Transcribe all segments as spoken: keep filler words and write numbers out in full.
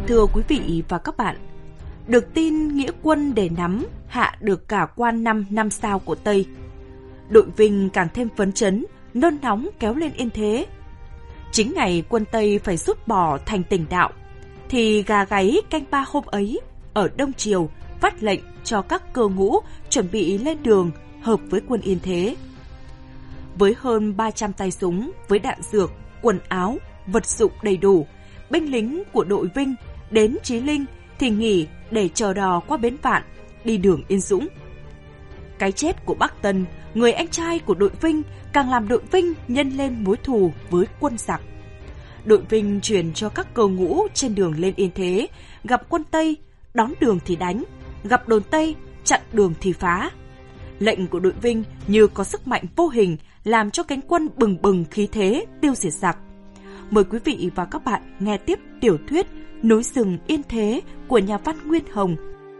Thưa quý vị và các bạn, được tin nghĩa quân Đề Nắm hạ được cả quan năm năm sao của Tây. Đội Vinh càng thêm phấn chấn, nôn nóng kéo lên yên thế. Chính ngày quân Tây phải rút bỏ thành Tỉnh Đạo, thì gà gáy canh ba hôm ấy, ở Đông Triều phát lệnh cho các cơ ngũ chuẩn bị lên đường hợp với quân Yên Thế. Với hơn ba trăm tay súng, với đạn dược, quần áo, vật dụng đầy đủ, binh lính của đội Vinh đến Chí Linh thì nghỉ để chờ đò qua bến Vạn, đi đường Yên Dũng. Cái chết của Bắc Tân, người anh trai của đội Vinh, càng làm đội Vinh nhân lên mối thù với quân giặc. Đội Vinh truyền cho các cơ ngũ trên đường lên Yên Thế, gặp quân Tây, đón đường thì đánh, gặp đồn Tây, chặn đường thì phá. Lệnh của đội Vinh như có sức mạnh vô hình làm cho cánh quân bừng bừng khí thế tiêu diệt giặc. Mời quý vị và các bạn nghe tiếp tiểu thuyết Núi rừng Yên Thế của nhà văn Nguyên Hồng.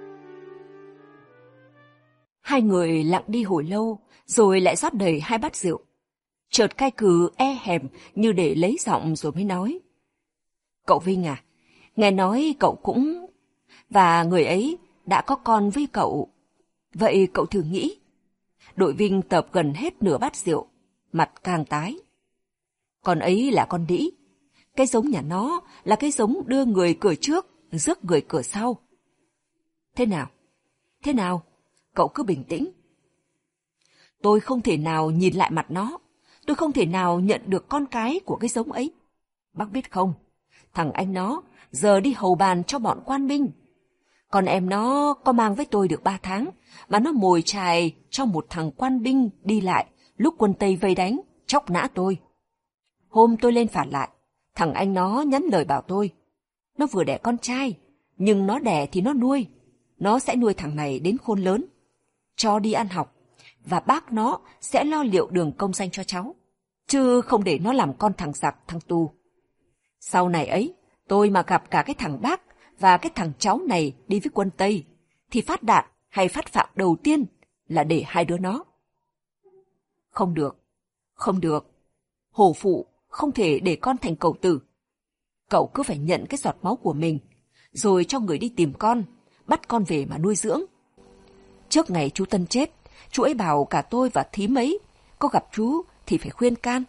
Hai người lặng đi hồi lâu, rồi lại rót đầy hai bát rượu. Chợt Cai Cừ e hèm như để lấy giọng rồi mới nói. Cậu Vinh à, nghe nói cậu cũng... Và người ấy đã có con với cậu. Vậy cậu thử nghĩ. Đội Vinh tập gần hết nửa bát rượu, mặt càng tái. Con ấy là con đĩ. Cái giống nhà nó là cái giống đưa người cửa trước, rước người cửa sau. Thế nào? Thế nào? Cậu cứ bình tĩnh. Tôi không thể nào nhìn lại mặt nó. Tôi không thể nào nhận được con cái của cái giống ấy. Bác biết không, thằng anh nó giờ đi hầu bàn cho bọn quan binh. Còn em nó có mang với tôi được ba tháng, mà nó mồi chài cho một thằng quan binh đi lại lúc quân Tây vây đánh, chóc nã tôi. Hôm tôi lên phản lại, thằng anh nó nhắn lời bảo tôi. Nó vừa đẻ con trai, nhưng nó đẻ thì nó nuôi. Nó sẽ nuôi thằng này đến khôn lớn, cho đi ăn học, và bác nó sẽ lo liệu đường công danh cho cháu, chứ không để nó làm con thằng giặc, thằng tù. Sau này ấy, tôi mà gặp cả cái thằng bác và cái thằng cháu này đi với quân Tây, thì phát đạn hay phát phạm đầu tiên là để hai đứa nó. Không được, không được. Hổ phụ không thể để con thành cẩu tử. Cậu cứ phải nhận cái giọt máu của mình, rồi cho người đi tìm con, bắt con về mà nuôi dưỡng. Trước ngày chú Tân chết, chú ấy bảo cả tôi và thím ấy, có gặp chú thì phải khuyên can.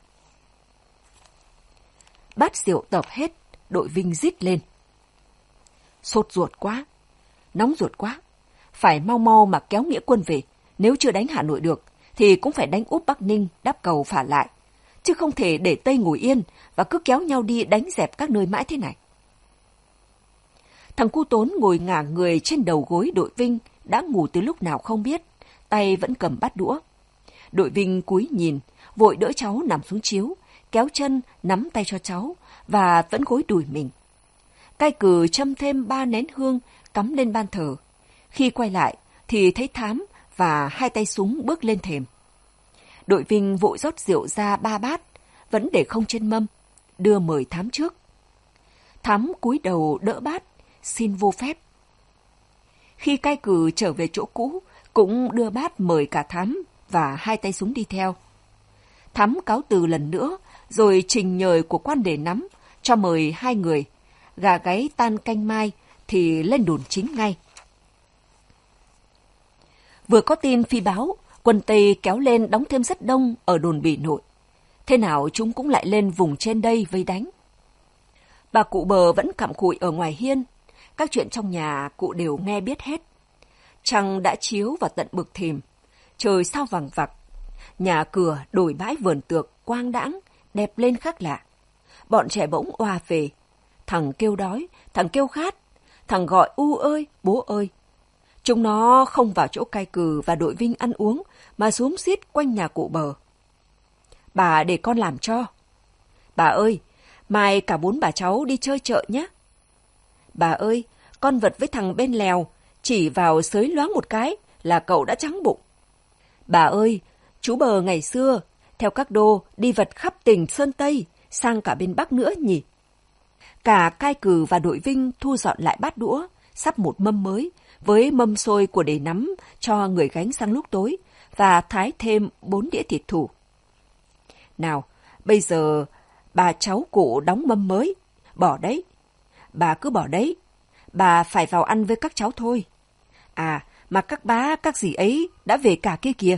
Bát rượu tập hết, đội Vinh rít lên. Sốt ruột quá, nóng ruột quá, phải mau mau mà kéo nghĩa quân về. Nếu chưa đánh Hà Nội được, thì cũng phải đánh úp Bắc Ninh, đắp cầu phả lại. Chứ không thể để Tây ngồi yên và cứ kéo nhau đi đánh dẹp các nơi mãi thế này. Thằng cu Tốn ngồi ngả người trên đầu gối đội Vinh, đã ngủ từ lúc nào không biết, tay vẫn cầm bát đũa. Đội Vinh cúi nhìn, vội đỡ cháu nằm xuống chiếu, kéo chân nắm tay cho cháu và vẫn gối đùi mình. Cai Cừ châm thêm ba nén hương cắm lên ban thờ. Khi quay lại thì thấy Thám và hai tay súng bước lên thềm. Đội Vinh vội rót rượu ra ba bát, vẫn để không trên mâm, đưa mời Thám trước. Thám cúi đầu đỡ bát, xin vô phép. Khi Cai Cừ trở về chỗ cũ, cũng đưa bát mời cả Thám và hai tay súng đi theo. Thám cáo từ lần nữa, rồi trình nhời của quan Đề Nắm cho mời hai người. Gà gáy tan canh mai thì lên đồn chính ngay. Vừa có tin phi báo, quân Tây kéo lên đóng thêm rất đông ở đồn Bỉ Nội. Thế nào chúng cũng lại lên vùng trên đây vây đánh. Bà cụ Bờ vẫn cặm cụi ở ngoài hiên. Các chuyện trong nhà cụ đều nghe biết hết. Trăng đã chiếu vào tận bực thềm. Trời sao vằng vặc. Nhà cửa đồi bãi vườn tược quang đãng, đẹp lên khác lạ. Bọn trẻ bỗng oà về. Thằng kêu đói, thằng kêu khát, thằng gọi u ơi, bố ơi. Chúng nó không vào chỗ Cai Cừ và đội Vinh ăn uống, mà xúm xít quanh nhà cụ Bờ. Bà để con làm cho. Bà ơi, mai cả bốn bà cháu đi chơi chợ nhé. Bà ơi, con vật với thằng bên lèo, chỉ vào xới loáng một cái là cậu đã trắng bụng. Bà ơi, chú Bờ ngày xưa, theo các đô đi vật khắp tỉnh Sơn Tây, sang cả bên Bắc nữa nhỉ. Cả Cai Cừ và đội Vinh thu dọn lại bát đũa, sắp một mâm mới, với mâm xôi của Đề Nắm cho người gánh sang lúc tối, và thái thêm bốn đĩa thịt thủ. Nào, bây giờ bà cháu cụ đóng mâm mới, bỏ đấy. Bà cứ bỏ đấy, bà phải vào ăn với các cháu thôi. À, mà các bá, các dì ấy đã về cả kia kìa.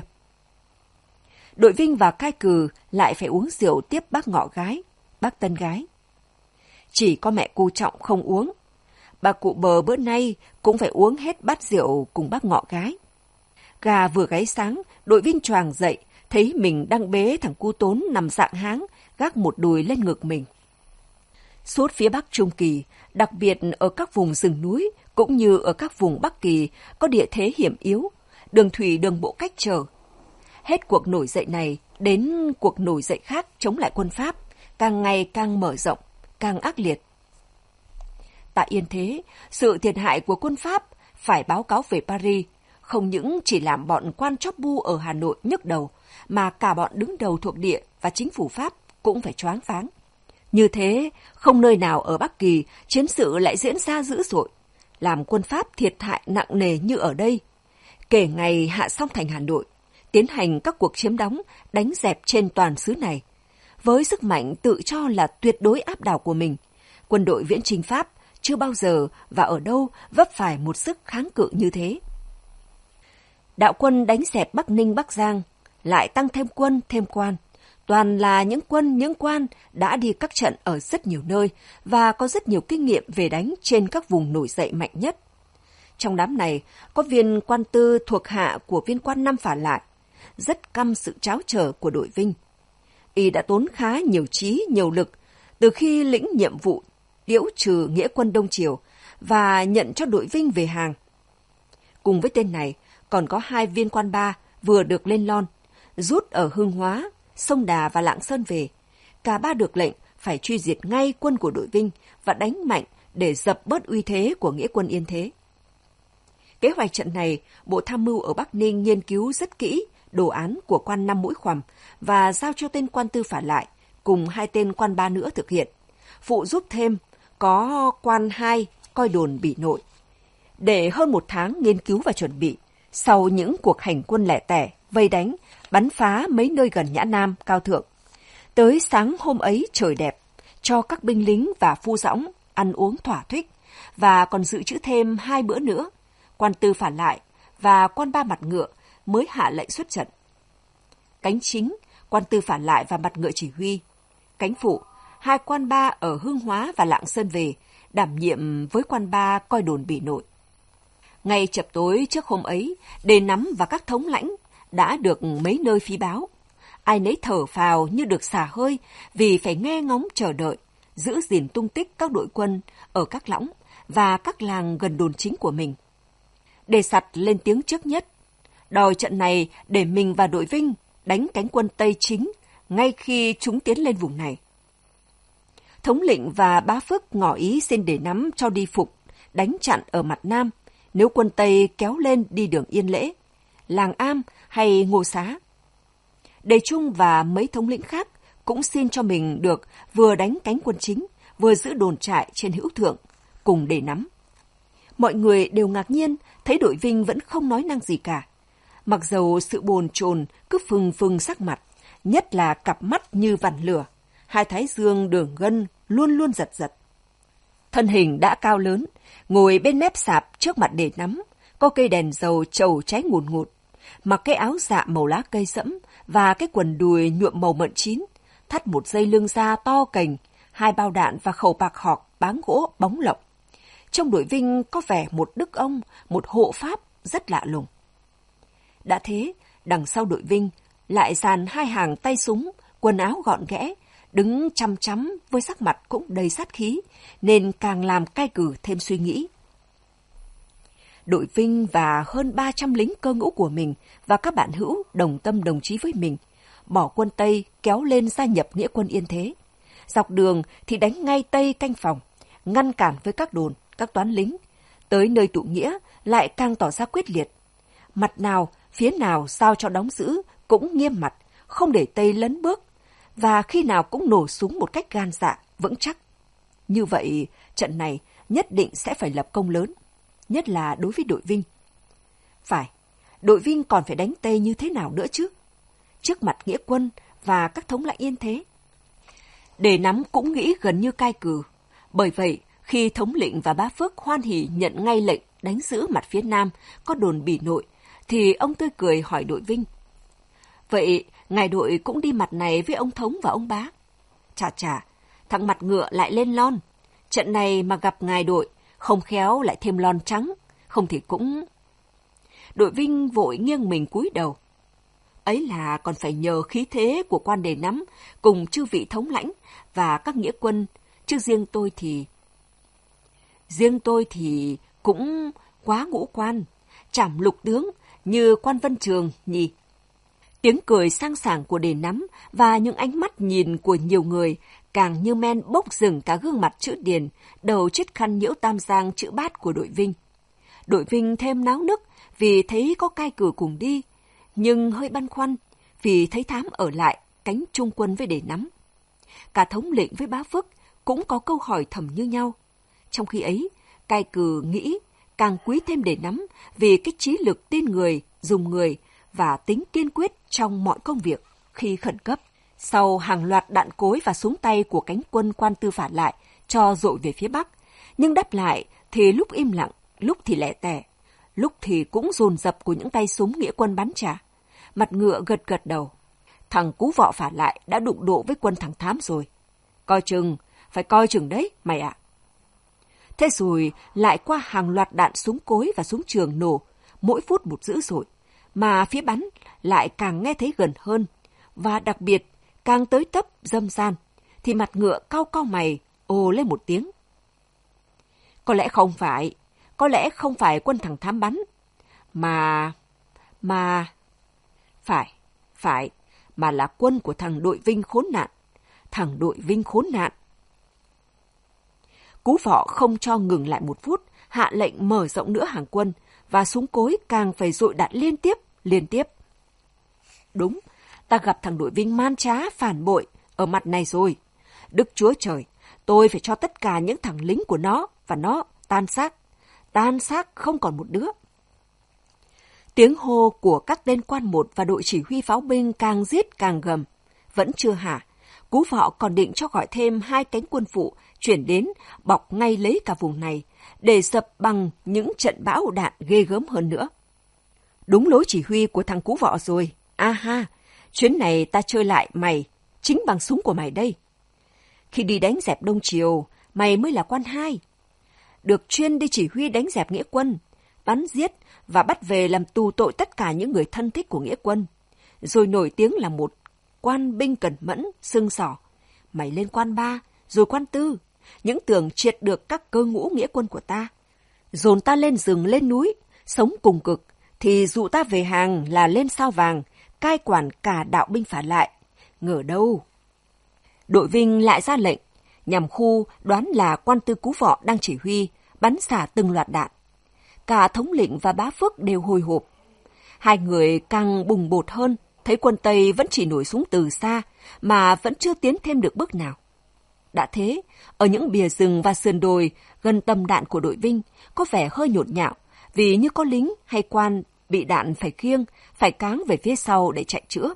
Đội Vinh và cai cừ lại phải uống rượu tiếp bác Ngọ gái, bác Tân gái. Chỉ có mẹ cô Trọng không uống. Bà cụ Bờ bữa nay cũng phải uống hết bát rượu cùng bác Ngọ gái. Gà vừa gáy sáng, Đội Vinh choàng dậy, thấy mình đang bế thằng cu Tốn nằm dạng háng, gác một đùi lên ngực mình. Suốt phía Bắc Trung Kỳ, đặc biệt ở các vùng rừng núi cũng như ở các vùng Bắc Kỳ có địa thế hiểm yếu, đường thủy đường bộ cách trở. Hết cuộc nổi dậy này đến cuộc nổi dậy khác chống lại quân Pháp, càng ngày càng mở rộng, càng ác liệt. Tại Yên Thế, sự thiệt hại của quân Pháp phải báo cáo về Paris, không những chỉ làm bọn quan chóp bu ở Hà Nội nhức đầu, mà cả bọn đứng đầu thuộc địa và chính phủ Pháp cũng phải choáng váng. Như thế, không nơi nào ở Bắc Kỳ chiến sự lại diễn ra dữ dội, làm quân Pháp thiệt hại nặng nề như ở đây. Kể ngày hạ xong thành Hà Nội, tiến hành các cuộc chiếm đóng, đánh dẹp trên toàn xứ này. Với sức mạnh tự cho là tuyệt đối áp đảo của mình, quân đội viễn chinh Pháp chưa bao giờ và ở đâu vấp phải một sức kháng cự như thế. Đạo quân đánh dẹp Bắc Ninh, Bắc Giang, lại tăng thêm quân, thêm quan. Toàn là những quân, những quan đã đi các trận ở rất nhiều nơi và có rất nhiều kinh nghiệm về đánh trên các vùng nổi dậy mạnh nhất. Trong đám này, có viên quan tư thuộc hạ của viên quan Năm phả lại, rất căm sự tráo trở của đội Vinh. Y đã tốn khá nhiều trí, nhiều lực từ khi lĩnh nhiệm vụ điễu trừ nghĩa quân Đông Triều và nhận cho đội Vinh về hàng. Cùng với tên này, còn có hai viên quan ba vừa được lên lon, rút ở Hưng Hóa, Sông Đà và Lạng Sơn về. Cả ba được lệnh phải truy diệt ngay quân của đội Vinh và đánh mạnh để dập bớt uy thế của nghĩa quân Yên Thế. Kế hoạch trận này, Bộ Tham mưu ở Bắc Ninh nghiên cứu rất kỹ đồ án của quan Năm Mũi Khoằm và giao cho tên quan Tư phả lại cùng hai tên quan ba nữa thực hiện. Phụ giúp thêm có quan hai coi đồn Bỉ Nội. Để hơn một tháng nghiên cứu và chuẩn bị, sau những cuộc hành quân lẻ tẻ, vây đánh, bắn phá mấy nơi gần Nhã Nam, Cao Thượng. Tới sáng hôm ấy trời đẹp, cho các binh lính và phu dõng ăn uống thỏa thích và còn dự trữ thêm hai bữa nữa. Quan Tư phả lại và quan ba Mặt Ngựa mới hạ lệnh xuất trận. Cánh chính, quan Tư phả lại và Mặt Ngựa chỉ huy. Cánh phụ, hai quan ba ở Hương Hóa và Lạng Sơn về, đảm nhiệm với quan ba coi đồn Bỉ Nội. Ngay chập tối trước hôm ấy, Đề Nắm và các thống lãnh đã được mấy nơi phí báo. Ai nấy thở phào như được xả hơi vì phải nghe ngóng chờ đợi, giữ gìn tung tích các đội quân ở các lõng và các làng gần đồn chính của mình. Đề Sặt lên tiếng trước nhất, đòi trận này để mình và đội Vinh đánh cánh quân Tây chính ngay khi chúng tiến lên vùng này. Thống lĩnh và bá Phước ngỏ ý xin Đề Nắm cho đi phục, đánh chặn ở mặt Nam, nếu quân Tây kéo lên đi đường Yên Lễ, Làng Am hay Ngô Xá. Đề Trung và mấy thống lĩnh khác cũng xin cho mình được vừa đánh cánh quân chính, vừa giữ đồn trại trên Hữu Thượng, cùng Đề Nắm. Mọi người đều ngạc nhiên thấy đội Vinh vẫn không nói năng gì cả. Mặc dầu sự bồn chồn cứ phừng phừng sắc mặt, nhất là cặp mắt như vằn lửa, hai thái dương đường gân luôn luôn giật giật. Thân hình đã cao lớn, ngồi bên mép sạp trước mặt Đề Nắm, có cây đèn dầu trầu cháy ngùn ngụt, mặc cái áo dạ màu lá cây sẫm và cái quần đùi nhuộm màu mận chín, thắt một dây lưng da to cành, hai bao đạn và khẩu bạc học báng gỗ bóng lộng. Trong đội Vinh có vẻ một đức ông, một hộ pháp rất lạ lùng. Đã thế, đằng sau đội Vinh lại dàn hai hàng tay súng, quần áo gọn ghẽ, đứng chăm chăm với sắc mặt cũng đầy sát khí, nên càng làm cai cừ thêm suy nghĩ. Đội Vinh và hơn ba trăm lính cơ ngũ của mình và các bạn hữu đồng tâm đồng chí với mình, bỏ quân Tây kéo lên gia nhập nghĩa quân Yên Thế. Dọc đường thì đánh ngay Tây canh phòng, ngăn cản với các đồn, các toán lính. Tới nơi tụ nghĩa lại càng tỏ ra quyết liệt. Mặt nào, phía nào giao cho đóng giữ cũng nghiêm mặt, không để Tây lấn bước, và khi nào cũng nổ súng một cách gan dạ, vững chắc. Như vậy, trận này nhất định sẽ phải lập công lớn, nhất là đối với đội Vinh. Phải, đội Vinh còn phải đánh Tây như thế nào nữa chứ? Trước mặt nghĩa quân và các thống lãnh Yên Thế. Đề Nắm cũng nghĩ gần như cai cừ. Bởi vậy, Khi thống lĩnh và bá Phước hoan hỉ nhận ngay lệnh đánh giữ mặt phía nam có đồn Bỉ Nội, thì ông tươi cười hỏi đội Vinh: "Vậy ngài đội cũng đi mặt này với ông Thống và ông Bá?" "Chà chà, thằng mặt ngựa lại lên lon. Trận này mà gặp ngài đội, không khéo lại thêm lon trắng, không thì cũng..." Đội Vinh vội nghiêng mình cúi đầu. Ấy là còn phải nhờ khí thế của quan Đề Nắm cùng chư vị thống lãnh và các nghĩa quân, chứ riêng tôi thì... Riêng tôi thì cũng quá ngũ quan, chảm lục tướng như quan Vân Trường nhỉ. Tiếng cười sang sảng của Đề Nắm và những ánh mắt nhìn của nhiều người càng như men bốc rừng cả gương mặt chữ Điền, đầu chiếc khăn nhiễu tam giang chữ bát của đội Vinh. Đội Vinh thêm náo nức vì thấy có cai cử cùng đi, nhưng hơi băn khoăn vì thấy Thám ở lại cánh trung quân với Đề Nắm. Cả thống lĩnh với bá Phước cũng có câu hỏi thầm như nhau. Trong khi ấy, cai cử nghĩ càng quý thêm Đề Nắm vì cái trí lực tin người, dùng người và tính kiên quyết trong mọi công việc khi khẩn cấp. Sau hàng loạt đạn cối và súng tay của cánh quân quan Tư phản lại cho dội về phía Bắc, nhưng đáp lại thì lúc im lặng, lúc thì lẻ tẻ, lúc thì cũng dồn dập của những tay súng nghĩa quân bắn trả. Mặt ngựa gật gật đầu. Thằng Cú Vọ phản lại đã đụng độ với quân thằng Thám rồi. Coi chừng, phải coi chừng đấy, mày ạ. Thế rồi lại qua hàng loạt đạn súng cối và súng trường nổ, mỗi phút một dữ dội, mà phía bắn lại càng nghe thấy gần hơn, và đặc biệt càng tới tấp dâm gian, thì mặt ngựa cau cau mày, ồ lên một tiếng. Có lẽ không phải, có lẽ không phải quân thằng Thám bắn, mà, mà, phải, phải, mà là quân của thằng đội Vinh khốn nạn, thằng đội Vinh khốn nạn. Cú Vọ không cho ngừng lại một phút, hạ lệnh mở rộng nữa hàng quân, và súng cối càng phải dội đạn liên tiếp, liên tiếp. Đúng, ta gặp thằng đội Vinh man trá, phản bội ở mặt này rồi. Đức Chúa Trời, tôi phải cho tất cả những thằng lính của nó và nó tan xác, tan xác không còn một đứa. Tiếng hô của các tên quan một và đội chỉ huy pháo binh càng giết càng gầm. Vẫn chưa hả, Cú Vọ còn định cho gọi thêm hai cánh quân phụ chuyển đến bọc ngay lấy cả vùng này để dập bằng những trận bão đạn ghê gớm hơn nữa. Đúng lối chỉ huy của thằng Cú Vọ rồi. A ha, chuyến này ta chơi lại mày chính bằng súng của mày đây. Khi đi đánh dẹp Đông Triều, mày mới là quan hai. Được chuyên đi chỉ huy đánh dẹp nghĩa quân, bắn giết và bắt về làm tù tội tất cả những người thân thích của nghĩa quân. Rồi nổi tiếng là một quan binh cẩn mẫn, sưng sỏ. Mày lên quan ba, rồi quan tư, những tưởng triệt được các cơ ngũ nghĩa quân của ta. Dồn ta lên rừng lên núi, sống cùng cực, thì dụ ta về hàng là lên sao vàng, cai quản cả đạo binh phản lại. Ngờ đâu. Đội Vinh lại ra lệnh, nhằm khu đoán là quan tư Cú Vọ đang chỉ huy, bắn xả từng loạt đạn. Cả thống lĩnh và bá Phước đều hồi hộp. Hai người càng bùng bột hơn, thấy quân Tây vẫn chỉ nổi súng từ xa, mà vẫn chưa tiến thêm được bước nào. Đã thế, ở những bìa rừng và sườn đồi gần tầm đạn của đội Vinh có vẻ hơi nhộn nhạo, vì như có lính hay quan bị đạn phải khiêng, phải cáng về phía sau để chạy chữa.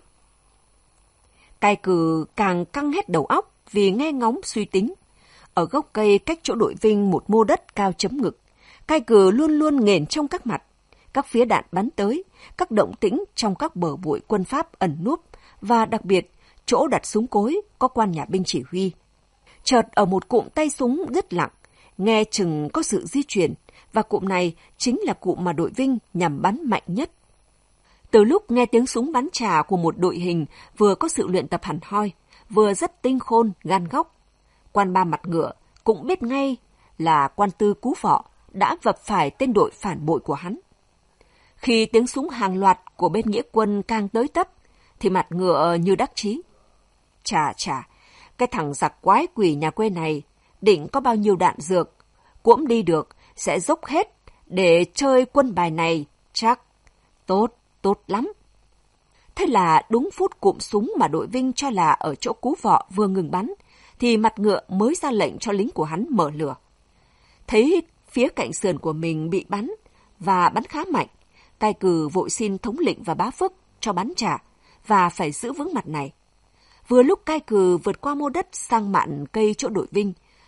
Cai cử càng căng hết đầu óc vì nghe ngóng suy tính. Ở gốc cây cách chỗ đội Vinh một mô đất cao chấm ngực, cai cử luôn luôn nghển trong các mặt. Các phía đạn bắn tới, các động tĩnh trong các bờ bụi quân Pháp ẩn núp, và đặc biệt, chỗ đặt súng cối có quan nhà binh chỉ huy. Chợt ở một cụm tay súng đứt lặng, nghe chừng có sự di chuyển, và cụm này chính là cụm mà đội Vinh nhằm bắn mạnh nhất. Từ lúc nghe tiếng súng bắn trả của một đội hình vừa có sự luyện tập hẳn hoi, vừa rất tinh khôn, gan góc, quan ba mặt ngựa cũng biết ngay là quan tư Cú Vọ đã vấp phải tên đội phản bội của hắn. Khi tiếng súng hàng loạt của bên nghĩa quân càng tới tấp, thì mặt ngựa như đắc chí. Chà chà, cái thằng giặc quái quỷ nhà quê này định có bao nhiêu đạn dược, cuỗm đi được sẽ dốc hết để chơi quân bài này, chắc tốt, tốt lắm. Thế là đúng phút cụm súng mà đội Vinh cho là ở chỗ Cú Vọ vừa ngừng bắn, thì mặt ngựa mới ra lệnh cho lính của hắn mở lửa. Thấy phía cạnh sườn của mình bị bắn, và bắn khá mạnh, cai cử vội xin thống lĩnh và bá Phước cho bắn trả, và phải giữ vững mặt này. Vừa lúc cai cử vượt qua mô đất sang mạn cây chỗ đội Vinh,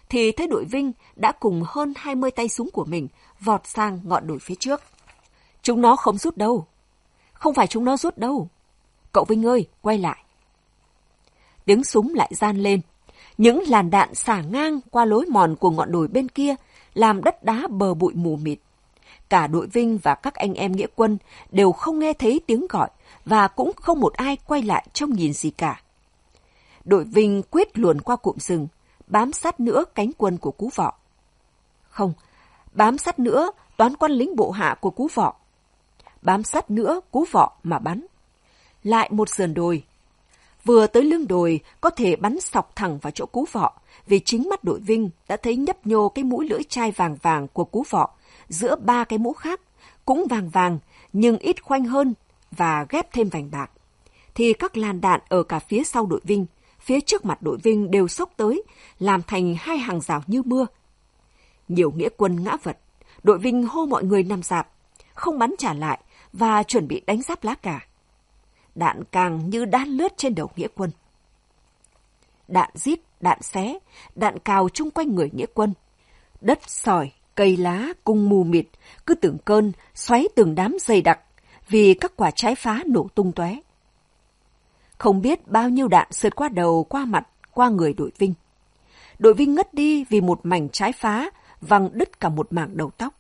thì thấy đội Vinh đã cùng hơn hai mươi tay súng của mình vọt sang ngọn đồi phía trước. Chúng nó không rút đâu. Không phải chúng nó rút đâu. Cậu Vinh ơi, quay lại. Tiếng súng lại gian lên. Những làn đạn xả ngang qua lối mòn của ngọn đồi bên kia, làm đất đá bờ bụi mù mịt. Cả đội Vinh và các anh em nghĩa quân đều không nghe thấy tiếng gọi và cũng không một ai quay lại trông nhìn gì cả. Đội Vinh quyết luồn qua cụm rừng, bám sát nữa cánh quân của Cú Vọ. Không, bám sát nữa toán quan lính bộ hạ của Cú Vọ. Bám sát nữa Cú Vọ mà bắn. Lại một sườn đồi. Vừa tới lưng đồi có thể bắn sọc thẳng vào chỗ Cú Vọ, vì chính mắt đội Vinh đã thấy nhấp nhô cái mũi lưỡi chai vàng vàng của Cú Vọ giữa ba cái mũ khác, cũng vàng vàng nhưng ít khoanh hơn và ghép thêm vành bạc. Thì các làn đạn ở cả phía sau đội Vinh, phía trước mặt đội Vinh đều xốc tới, làm thành hai hàng rào như mưa. Nhiều nghĩa quân ngã vật, đội Vinh hô mọi người nằm rạp, không bắn trả lại và chuẩn bị đánh giáp lá cà. Đạn càng như đan lướt trên đầu nghĩa quân. Đạn rít, đạn xé, đạn cào chung quanh người nghĩa quân. Đất sỏi, cây lá cùng mù mịt, cứ từng cơn xoáy từng đám dày đặc, vì các quả trái phá nổ tung tóe. Không biết bao nhiêu đạn sượt qua đầu, qua mặt, qua người đội Vinh. Đội Vinh ngất đi vì một mảnh trái phá văng đứt cả một mảng đầu tóc.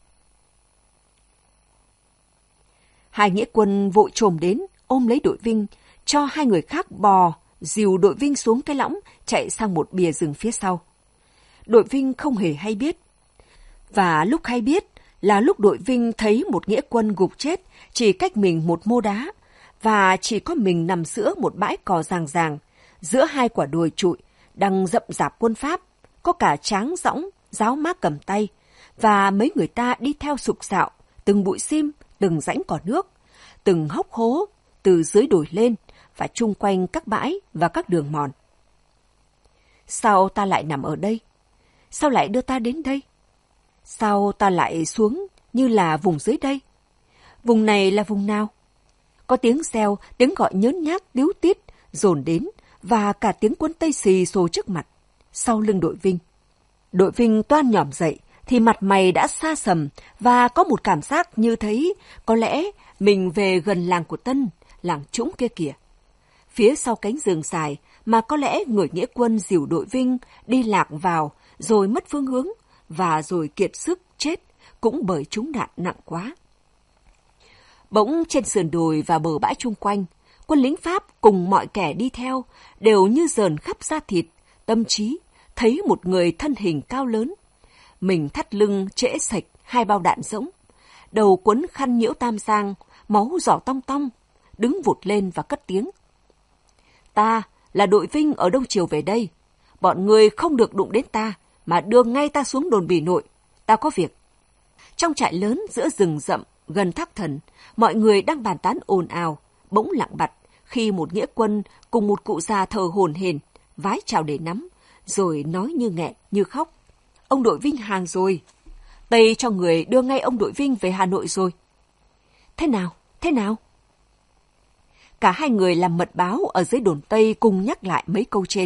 Hai nghĩa quân vội chồm đến, ôm lấy đội Vinh, cho hai người khác bò, dìu đội Vinh xuống cái lõng, chạy sang một bìa rừng phía sau. Đội Vinh không hề hay biết. Và lúc hay biết là lúc đội Vinh thấy một nghĩa quân gục chết chỉ cách mình một mô đá, và chỉ có mình nằm giữa một bãi cỏ ràng ràng, giữa hai quả đồi trụi, đang rậm rạp quân Pháp, có cả Tráng Dõng, giáo mác cầm tay, và mấy người ta đi theo sục sạo, từng bụi sim, từng rãnh cỏ nước, từng hốc hố, từ dưới đồi lên, và chung quanh các bãi và các đường mòn. Sao ta lại nằm ở đây? Sao lại đưa ta đến đây? Sao ta lại xuống như là vùng dưới đây? Vùng này là vùng nào? Có tiếng reo, tiếng gọi nhớn nhác, tíu tít, dồn đến, và cả tiếng quân Tây xì xồ trước mặt, sau lưng đội Vinh. Đội Vinh toan nhỏm dậy, thì mặt mày đã xa sầm, và có một cảm giác như thấy có lẽ mình về gần làng của Tân, làng Trũng kia kìa. Phía sau cánh rừng dài mà có lẽ người nghĩa quân dìu đội Vinh đi lạc vào, rồi mất phương hướng, và rồi kiệt sức chết, cũng bởi trúng đạn nặng quá. Bỗng trên sườn đồi và bờ bãi chung quanh, quân lính Pháp cùng mọi kẻ đi theo đều như dờn khắp da thịt, tâm trí, thấy một người thân hình cao lớn. Mình thắt lưng trễ sạch hai bao đạn rỗng, đầu quấn khăn nhiễu tam giang, máu giỏ tong tong, đứng vụt lên và cất tiếng. Ta là đội Vinh ở Đông Triều về đây. Bọn người không được đụng đến ta, mà đưa ngay ta xuống đồn Bỉ Nội. Ta có việc. Trong trại lớn giữa rừng rậm, gần Thác Thần, mọi người đang bàn tán ồn ào, bỗng lặng bặt khi một nghĩa quân cùng một cụ già thờ hổn hển vái chào để nắm, rồi nói như nghẹn, như khóc. Ông đội Vinh hàng rồi. Tây cho người đưa ngay ông đội Vinh về Hà Nội rồi. Thế nào? Thế nào? Cả hai người làm mật báo ở dưới đồn Tây cùng nhắc lại mấy câu trên.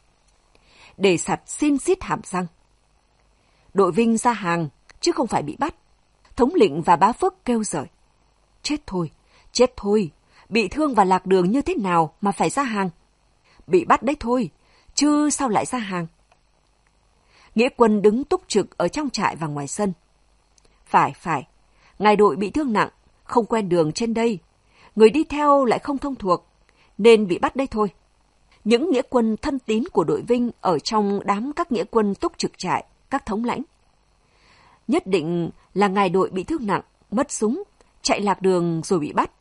Để sặt xin xít hàm răng. Đội Vinh ra hàng, chứ không phải bị bắt. Thống lĩnh và bá Phước kêu rời. Chết thôi, chết thôi. Bị thương và lạc đường như thế nào mà phải ra hàng? Bị bắt đấy thôi, chứ sao lại ra hàng? Nghĩa quân đứng túc trực ở trong trại và ngoài sân. Phải, phải. Ngài đội bị thương nặng, không quen đường trên đây. Người đi theo lại không thông thuộc, nên bị bắt đây thôi. Những nghĩa quân thân tín của đội Vinh ở trong đám các nghĩa quân túc trực trại, các thống lãnh. Nhất định là ngài đội bị thương nặng, mất súng, chạy lạc đường rồi bị bắt.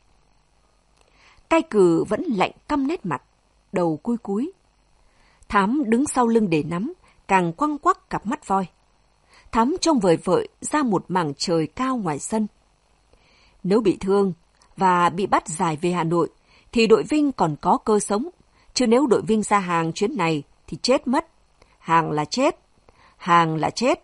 Cai cử vẫn lạnh căm nét mặt, đầu cúi cúi. Thám đứng sau lưng để nắm, càng quăng quắc cặp mắt voi. Thám trông vời vợi ra một mảng trời cao ngoài sân. Nếu bị thương và bị bắt giải về Hà Nội, thì đội Vinh còn có cơ sống. Chứ nếu đội Vinh ra hàng chuyến này thì chết mất. Hàng là chết, hàng là chết.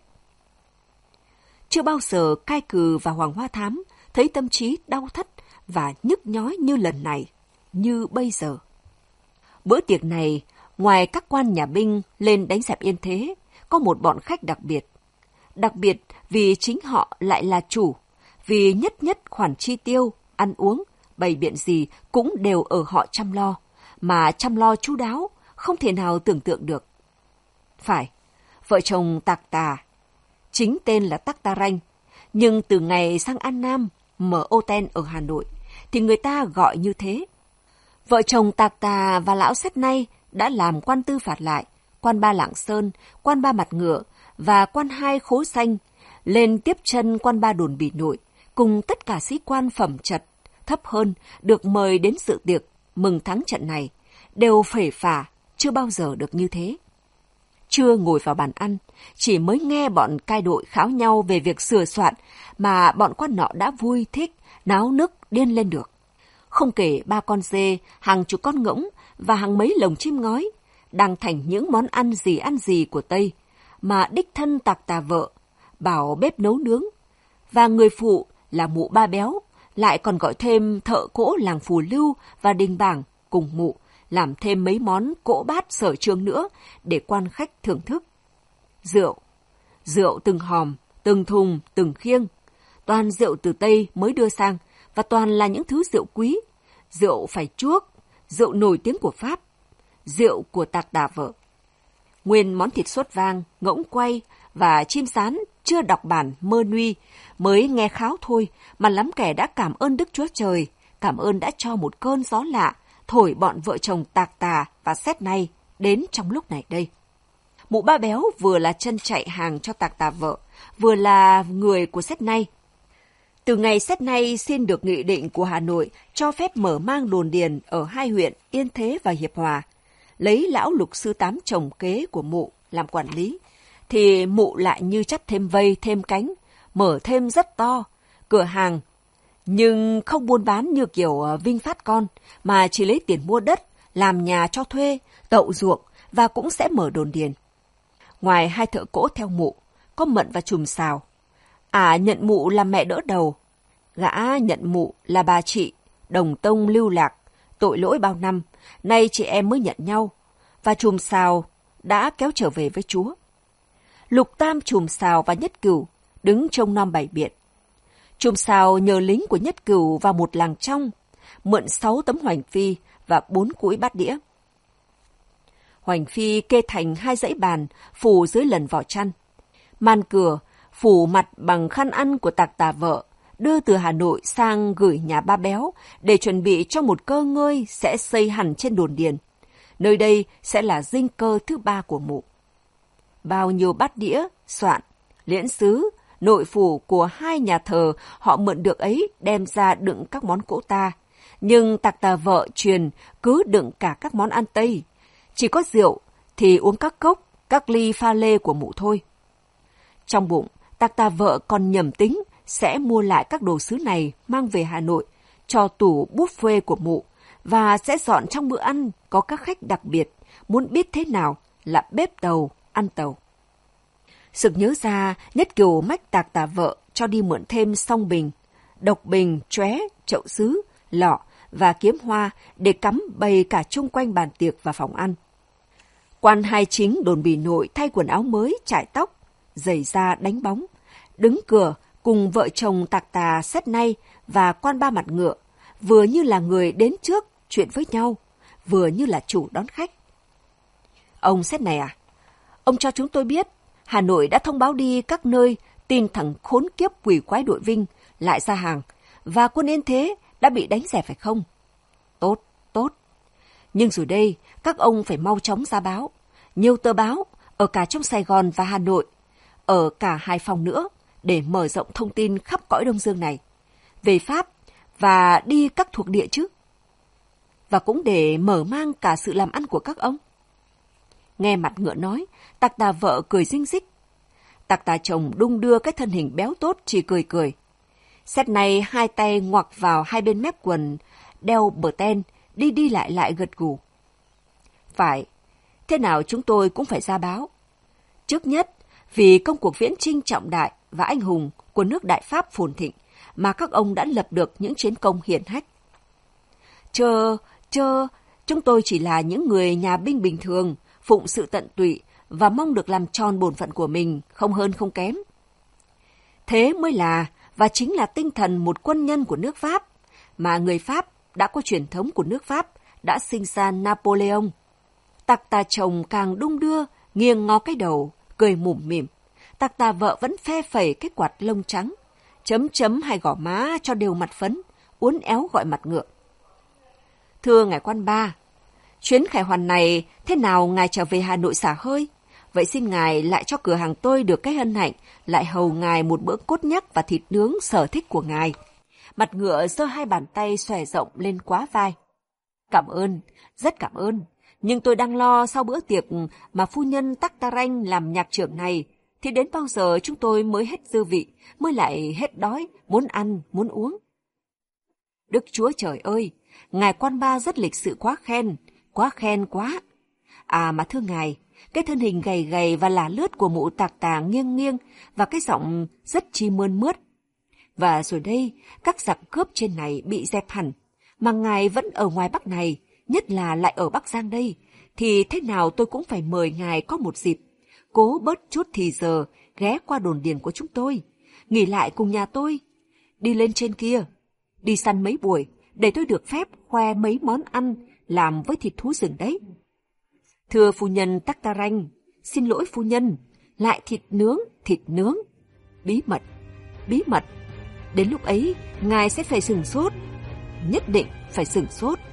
Chưa bao giờ Cai Cừ và Hoàng Hoa Thám thấy tâm trí đau thắt và nhức nhói như lần này, như bây giờ. Bữa tiệc này, ngoài các quan nhà binh lên đánh dẹp yên thế, có một bọn khách đặc biệt. Đặc biệt vì chính họ lại là chủ, vì nhất nhất khoản chi tiêu, ăn uống, bày biện gì cũng đều ở họ chăm lo, mà chăm lo chu đáo, không thể nào tưởng tượng được. Phải, vợ chồng Tạc Tà, chính tên là Tắc Ta Ranh, nhưng từ ngày sang An Nam, mở ô ten ở Hà Nội, thì người ta gọi như thế. Vợ chồng Tạc Tà và lão Xét Nay đã làm quan tư Phạt Lại, quan ba Lạng Sơn, quan ba Mặt Ngựa và quan hai Khố Xanh, lên tiếp chân quan ba Đồn Bỉ Nội, cùng tất cả sĩ quan phẩm trật, thấp hơn, được mời đến dự tiệc mừng thắng trận này, đều phể phả, chưa bao giờ được như thế. Chưa ngồi vào bàn ăn, chỉ mới nghe bọn cai đội kháo nhau về việc sửa soạn mà bọn quan nọ đã vui thích, náo nức, điên lên được. Không kể ba con dê, hàng chục con ngỗng và hàng mấy lồng chim ngói, đang thành những món ăn gì ăn gì của Tây, mà đích thân Tạc Tà vợ, bảo bếp nấu nướng, và người phụ là mụ Ba Béo, lại còn gọi thêm thợ cỗ làng Phù Lưu và Đình Bảng cùng mụ, làm thêm mấy món cỗ bát sở trường nữa để quan khách thưởng thức. Rượu, rượu từng hòm, từng thùng, từng khiêng, toàn rượu từ Tây mới đưa sang, và toàn là những thứ rượu quý, rượu phải chuốc, rượu nổi tiếng của Pháp, rượu của Tạc Tà vợ. Nguyên món thịt sốt vang, ngỗng quay và chim sán chưa đọc bản mơ nuy, mới nghe kháo thôi mà lắm kẻ đã cảm ơn Đức Chúa Trời, cảm ơn đã cho một cơn gió lạ thổi bọn vợ chồng Tạc Tà và Xét Nay đến trong lúc này đây. Mụ Ba Béo vừa là chân chạy hàng cho Tạc Tà vợ, vừa là người của Xét Nay. Từ ngày Xét Nay xin được nghị định của Hà Nội cho phép mở mang đồn điền ở hai huyện Yên Thế và Hiệp Hòa, lấy lão Lục Sư Tám chồng kế của mụ làm quản lý, thì mụ lại như chắt thêm vây thêm cánh, mở thêm rất to, cửa hàng, nhưng không buôn bán như kiểu Vinh Phát Con, mà chỉ lấy tiền mua đất, làm nhà cho thuê, tậu ruộng và cũng sẽ mở đồn điền. Ngoài hai thợ cỗ theo mụ, có Mận và Chùm Sào. Ả nhận mụ làm mẹ đỡ đầu, gã nhận mụ là bà chị, đồng tông lưu lạc, tội lỗi bao năm, nay chị em mới nhận nhau, và Chùm Sào đã kéo trở về với Chúa. Lục Tam, Chùm Sào và Nhất Cửu đứng trông nom bày biện. Chùm Sào nhờ lính của Nhất Cửu vào một làng trong, mượn sáu tấm hoành phi và bốn cúi bát đĩa. Hoành phi kê thành hai dãy bàn, phủ dưới lần vỏ chăn. Màn cửa, phủ mặt bằng khăn ăn của Tạc Tà vợ, đưa từ Hà Nội sang gửi nhà Ba Béo để chuẩn bị cho một cơ ngơi sẽ xây hẳn trên đồn điền. Nơi đây sẽ là dinh cơ thứ ba của mụ. Bao nhiêu bát đĩa, soạn, liễn sứ, nội phủ của hai nhà thờ họ mượn được ấy đem ra đựng các món cỗ ta. Nhưng Tạc Tà vợ truyền cứ đựng cả các món ăn Tây. Chỉ có rượu thì uống các cốc, các ly pha lê của mụ thôi. Trong bụng, Tạc Tà vợ còn nhầm tính sẽ mua lại các đồ sứ này mang về Hà Nội cho tủ buffet của mụ và sẽ dọn trong bữa ăn có các khách đặc biệt muốn biết thế nào là bếp tàu, ăn tàu. Sực nhớ ra Nhất Cửu mách Tạc Tà vợ cho đi mượn thêm song bình, độc bình, chóe, chậu sứ, lọ và kiếm hoa để cắm bày cả chung quanh bàn tiệc và phòng ăn. Quan hai chính đồn Bỉ Nội thay quần áo mới, chải tóc, giày da đánh bóng, đứng cửa cùng vợ chồng Tạc Tà, Xét Nay và quan ba Mặt Ngựa, vừa như là người đến trước chuyện với nhau, vừa như là chủ đón khách. Ông Xét Này à, ông cho chúng tôi biết Hà Nội đã thông báo đi các nơi tin thằng khốn kiếp quỷ quái đội Vinh lại ra hàng và quân Yên Thế đã bị đánh rẻ phải không? Tốt, tốt. Nhưng rồi đây, các ông phải mau chóng ra báo. Nhiều tờ báo, ở cả trong Sài Gòn và Hà Nội, ở cả Hải Phòng nữa, để mở rộng thông tin khắp cõi Đông Dương này, về Pháp và đi các thuộc địa chứ. Và cũng để mở mang cả sự làm ăn của các ông. Nghe Mặt Ngựa nói, Tạc Tà vợ cười rinh rích. Tạc Tà chồng đung đưa cái thân hình béo tốt chỉ cười cười. Xét Này hai tay ngoặc vào hai bên mép quần, đeo bờ ten, đi đi lại lại gật gù. Phải, thế nào chúng tôi cũng phải ra báo. Trước nhất, vì công cuộc viễn chinh trọng đại và anh hùng của nước Đại Pháp phồn thịnh mà các ông đã lập được những chiến công hiển hách. Chơ, chơ, chúng tôi chỉ là những người nhà binh bình thường, phụng sự tận tụy và mong được làm tròn bổn phận của mình, không hơn không kém. Thế mới là và chính là tinh thần một quân nhân của nước Pháp, mà người Pháp đã có truyền thống của nước Pháp, đã sinh ra Napoleon. Tặc tà chồng càng đung đưa, nghiêng ngó cái đầu, cười mủm mỉm. Tặc tà vợ vẫn phe phẩy cái quạt lông trắng, chấm chấm hai gò má cho đều mặt phấn, uốn éo gọi mặt ngựa. Thưa ngài quan ba, chuyến khải hoàn này thế nào ngài trở về Hà Nội xả hơi? Vậy xin ngài lại cho cửa hàng tôi được cái hân hạnh, lại hầu ngài một bữa cốt nhắc và thịt nướng sở thích của ngài. Mặt ngựa giơ hai bàn tay xòe rộng lên quá vai. Cảm ơn, rất cảm ơn. Nhưng tôi đang lo sau bữa tiệc mà phu nhân Tactaranh làm nhạc trưởng này, thì đến bao giờ chúng tôi mới hết dư vị, mới lại hết đói, muốn ăn, muốn uống. Đức Chúa Trời ơi, ngài quan ba rất lịch sự quá khen, quá khen quá. À mà thưa ngài, cái thân hình gầy gầy và lả lướt của mụ tạc tà nghiêng nghiêng và cái giọng rất chi mơn mướt. Và rồi đây, các giặc cướp trên này bị dẹp hẳn, mà ngài vẫn ở ngoài Bắc này, nhất là lại ở Bắc Giang đây, thì thế nào tôi cũng phải mời ngài có một dịp, cố bớt chút thì giờ ghé qua đồn điền của chúng tôi, nghỉ lại cùng nhà tôi, đi lên trên kia, đi săn mấy buổi, để tôi được phép khoe mấy món ăn làm với thịt thú rừng đấy. Thưa phu nhân Tactaranh, xin lỗi phu nhân, lại thịt nướng, thịt nướng. Bí mật, bí mật. Đến lúc ấy, ngài sẽ phải sửng sốt, nhất định phải sửng sốt.